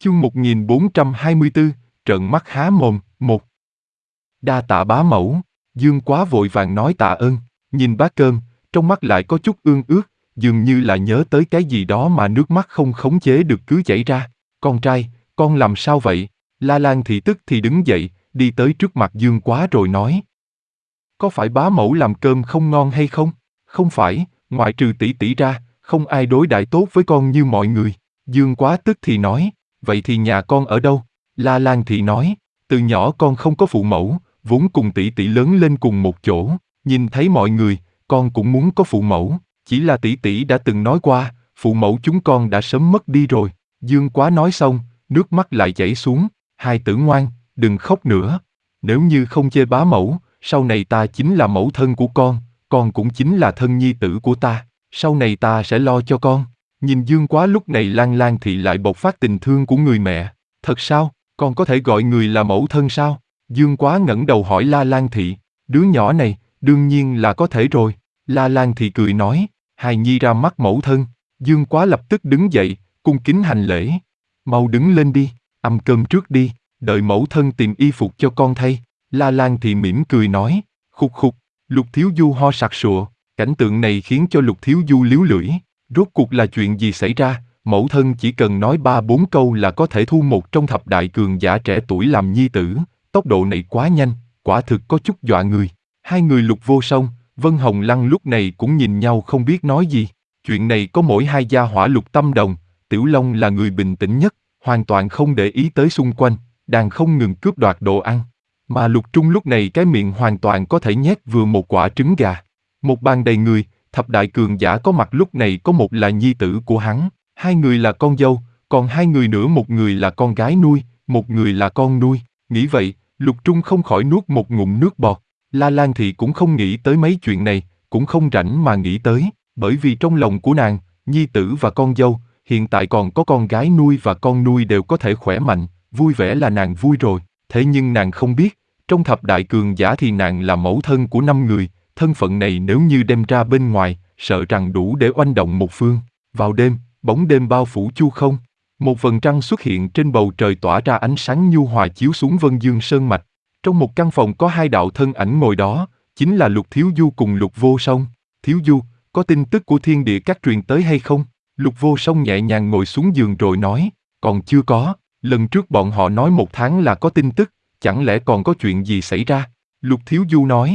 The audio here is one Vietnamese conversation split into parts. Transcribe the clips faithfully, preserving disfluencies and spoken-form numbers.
Chương một nghìn bốn trăm hai mươi tư, trợn mắt há mồm, một. Đa tạ bá mẫu, Dương Quá vội vàng nói tạ ơn, nhìn bát cơm, trong mắt lại có chút ương ướt, dường như là nhớ tới cái gì đó mà nước mắt không khống chế được cứ chảy ra. Con trai, con làm sao vậy? La Lan thì tức thì đứng dậy, đi tới trước mặt Dương Quá rồi nói. Có phải bá mẫu làm cơm không ngon hay không? Không phải, ngoại trừ tỷ tỷ ra, không ai đối đãi tốt với con như mọi người. Dương Quá tức thì nói, vậy thì nhà con ở đâu? La Lan thì nói, từ nhỏ con không có phụ mẫu, vốn cùng tỷ tỷ lớn lên cùng một chỗ, nhìn thấy mọi người, con cũng muốn có phụ mẫu, chỉ là tỷ tỷ đã từng nói qua, phụ mẫu chúng con đã sớm mất đi rồi. Dương Quá nói xong, nước mắt lại chảy xuống, hai tử ngoan, đừng khóc nữa. Nếu như không chê bá mẫu, sau này ta chính là mẫu thân của con, con cũng chính là thân nhi tử của ta, sau này ta sẽ lo cho con. Nhìn Dương Quá lúc này Lan Lan Thị lại bộc phát tình thương của người mẹ. Thật sao, con có thể gọi người là mẫu thân sao? Dương Quá ngẩng đầu hỏi La Lan Thị, đứa nhỏ này, đương nhiên là có thể rồi. La Lan Thị cười nói, hài nhi ra mắt mẫu thân. Dương Quá lập tức đứng dậy, cung kính hành lễ. Mau đứng lên đi, ăn cơm trước đi, đợi mẫu thân tìm y phục cho con thay. La Lan Thị mỉm cười nói, khục khục, Lục Thiếu Du ho sặc sụa, cảnh tượng này khiến cho Lục Thiếu Du líu lưỡi. Rốt cuộc là chuyện gì xảy ra? Mẫu thân chỉ cần nói ba bốn câu là có thể thu một trong thập đại cường giả trẻ tuổi làm nhi tử, tốc độ này quá nhanh, quả thực có chút dọa người. Hai người Lục Vô Song, Vân Hồng Lăng lúc này cũng nhìn nhau không biết nói gì. Chuyện này có mỗi hai gia hỏa Lục Tâm Đồng, Tiểu Long là người bình tĩnh nhất, hoàn toàn không để ý tới xung quanh, đang không ngừng cướp đoạt đồ ăn. Mà Lục Trung lúc này cái miệng hoàn toàn có thể nhét vừa một quả trứng gà. Một bàn đầy người, thập đại cường giả có mặt lúc này có một là nhi tử của hắn, hai người là con dâu, còn hai người nữa một người là con gái nuôi, một người là con nuôi. Nghĩ vậy, Lục Trung không khỏi nuốt một ngụm nước bọt. La Lan Thị cũng không nghĩ tới mấy chuyện này, cũng không rảnh mà nghĩ tới, bởi vì trong lòng của nàng, nhi tử và con dâu, hiện tại còn có con gái nuôi và con nuôi đều có thể khỏe mạnh, vui vẻ là nàng vui rồi. Thế nhưng nàng không biết, trong thập đại cường giả thì nàng là mẫu thân của năm người, thân phận này nếu như đem ra bên ngoài, sợ rằng đủ để oanh động một phương. Vào đêm, bóng đêm bao phủ chu không. Một vầng trăng xuất hiện trên bầu trời tỏa ra ánh sáng nhu hòa chiếu xuống Vân Dương Sơn Mạch. Trong một căn phòng có hai đạo thân ảnh ngồi đó, chính là Lục Thiếu Du cùng Lục Vô Song. Thiếu Du, có tin tức của Thiên Địa Các truyền tới hay không? Lục Vô Song nhẹ nhàng ngồi xuống giường rồi nói, còn chưa có, lần trước bọn họ nói một tháng là có tin tức, chẳng lẽ còn có chuyện gì xảy ra? Lục Thiếu Du nói,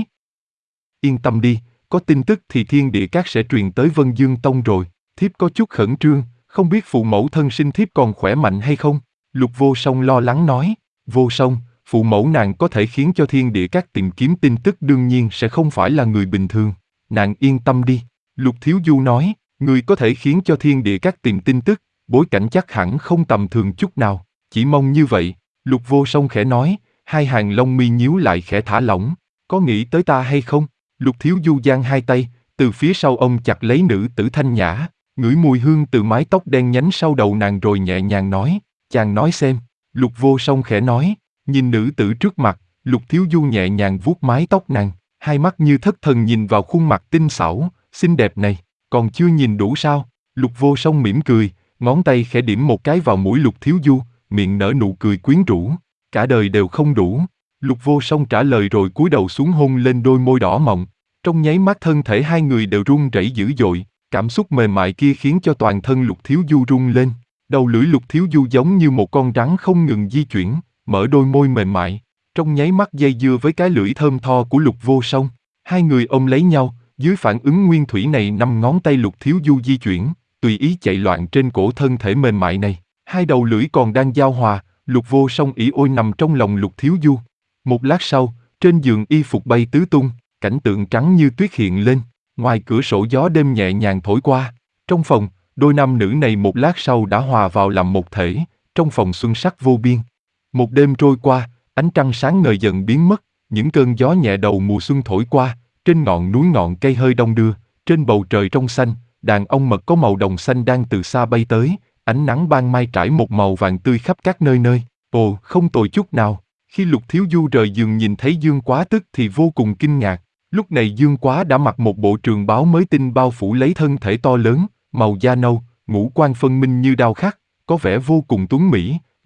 yên tâm đi, có tin tức thì Thiên Địa Các sẽ truyền tới Vân Dương Tông rồi. Thiếp có chút khẩn trương, không biết phụ mẫu thân sinh thiếp còn khỏe mạnh hay không? Lục Vô Song lo lắng nói, Vô Song, phụ mẫu nàng có thể khiến cho Thiên Địa Các tìm kiếm tin tức đương nhiên sẽ không phải là người bình thường. Nàng yên tâm đi. Lục Thiếu Du nói, người có thể khiến cho Thiên Địa Các tìm tin tức, bối cảnh chắc hẳn không tầm thường chút nào. Chỉ mong như vậy. Lục Vô Song khẽ nói, hai hàng lông mi nhíu lại khẽ thả lỏng. Có nghĩ tới ta hay không? Lục Thiếu Du giang hai tay, từ phía sau ông chặt lấy nữ tử thanh nhã, ngửi mùi hương từ mái tóc đen nhánh sau đầu nàng rồi nhẹ nhàng nói, chàng nói xem. Lục Vô Song khẽ nói, nhìn nữ tử trước mặt, Lục Thiếu Du nhẹ nhàng vuốt mái tóc nàng, hai mắt như thất thần nhìn vào khuôn mặt tinh xảo, xinh đẹp này, còn chưa nhìn đủ sao? Lục Vô Song mỉm cười, ngón tay khẽ điểm một cái vào mũi Lục Thiếu Du, miệng nở nụ cười quyến rũ, cả đời đều không đủ. Lục Vô Song trả lời rồi cúi đầu xuống hôn lên đôi môi đỏ mọng. Trong nháy mắt thân thể hai người đều run rẩy dữ dội, cảm xúc mềm mại kia khiến cho toàn thân Lục Thiếu Du rung lên. Đầu lưỡi Lục Thiếu Du giống như một con rắn không ngừng di chuyển, mở đôi môi mềm mại, trong nháy mắt dây dưa với cái lưỡi thơm tho của Lục Vô Song. Hai người ôm lấy nhau, dưới phản ứng nguyên thủy này năm ngón tay Lục Thiếu Du di chuyển, tùy ý chạy loạn trên cổ thân thể mềm mại này. Hai đầu lưỡi còn đang giao hòa, Lục Vô Song ỉ ôi nằm trong lòng Lục Thiếu Du. Một lát sau, trên giường y phục bay tứ tung, cảnh tượng trắng như tuyết hiện lên, ngoài cửa sổ gió đêm nhẹ nhàng thổi qua. Trong phòng, đôi nam nữ này một lát sau đã hòa vào làm một thể, trong phòng xuân sắc vô biên. Một đêm trôi qua, ánh trăng sáng ngời dần biến mất, những cơn gió nhẹ đầu mùa xuân thổi qua, trên ngọn núi ngọn cây hơi đông đưa, trên bầu trời trong xanh, đàn ong mật có màu đồng xanh đang từ xa bay tới, ánh nắng ban mai trải một màu vàng tươi khắp các nơi nơi. Ồ, không tồi chút nào. Khi Lục Thiếu Du rời giường nhìn thấy Dương Quá tức thì vô cùng kinh ngạc. Lúc này Dương Quá đã mặc một bộ trường bào mới tinh bao phủ lấy thân thể to lớn, màu da nâu, ngũ quan phân minh như đao khắc, có vẻ vô cùng tuấn mỹ,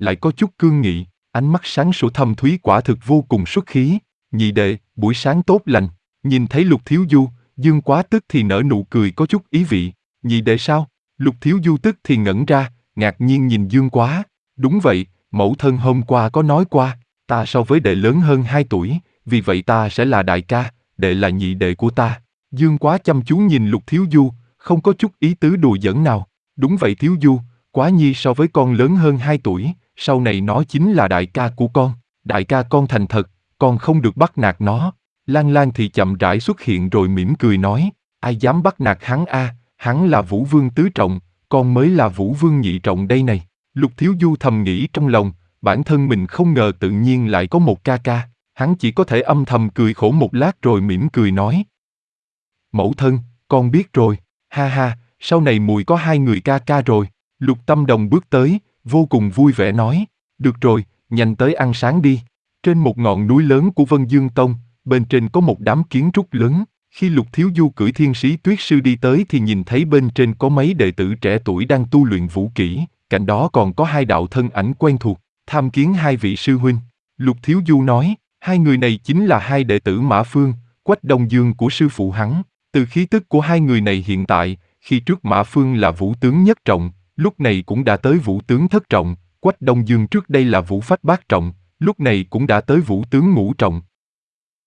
lại có chút cương nghị, ánh mắt sáng sủa thâm thúy quả thực vô cùng xuất khí. Nhị đệ, buổi sáng tốt lành. Nhìn thấy Lục Thiếu Du, Dương Quá tức thì nở nụ cười có chút ý vị. Nhị đệ sao? Lục Thiếu Du tức thì ngẩn ra, ngạc nhiên nhìn Dương Quá. Đúng vậy, mẫu thân hôm qua có nói qua, ta so với đệ lớn hơn hai tuổi, vì vậy ta sẽ là đại ca, đệ là nhị đệ của ta. Dương Quá chăm chú nhìn Lục Thiếu Du, không có chút ý tứ đùa giỡn nào. Đúng vậy Thiếu Du, Quá Nhi so với con lớn hơn hai tuổi, sau này nó chính là đại ca của con. Đại ca con thành thật, con không được bắt nạt nó. Lan Lan thì chậm rãi xuất hiện rồi mỉm cười nói, ai dám bắt nạt hắn a, hắn là Vũ Vương tứ trọng, con mới là Vũ Vương nhị trọng đây này. Lục Thiếu Du thầm nghĩ trong lòng, bản thân mình không ngờ tự nhiên lại có một ca ca, hắn chỉ có thể âm thầm cười khổ một lát rồi mỉm cười nói. Mẫu thân, con biết rồi, ha ha, sau này mùi có hai người ca ca rồi. Lục Tâm Đồng bước tới, vô cùng vui vẻ nói, được rồi, nhanh tới ăn sáng đi. Trên một ngọn núi lớn của Vân Dương Tông, bên trên có một đám kiến trúc lớn. Khi Lục Thiếu Du cưỡi Thiên Sĩ Tuyết Sư đi tới thì nhìn thấy bên trên có mấy đệ tử trẻ tuổi đang tu luyện vũ kỹ, cạnh đó còn có hai đạo thân ảnh quen thuộc, tham kiến hai vị sư huynh. Lục Thiếu Du nói, hai người này chính là hai đệ tử Mã Phương, Quách Đông Dương của sư phụ hắn. Từ khí tức của hai người này hiện tại, khi trước Mã Phương là vũ tướng nhất trọng, lúc này cũng đã tới vũ tướng thất trọng, Quách Đông Dương trước đây là vũ phách bát trọng, lúc này cũng đã tới vũ tướng ngũ trọng,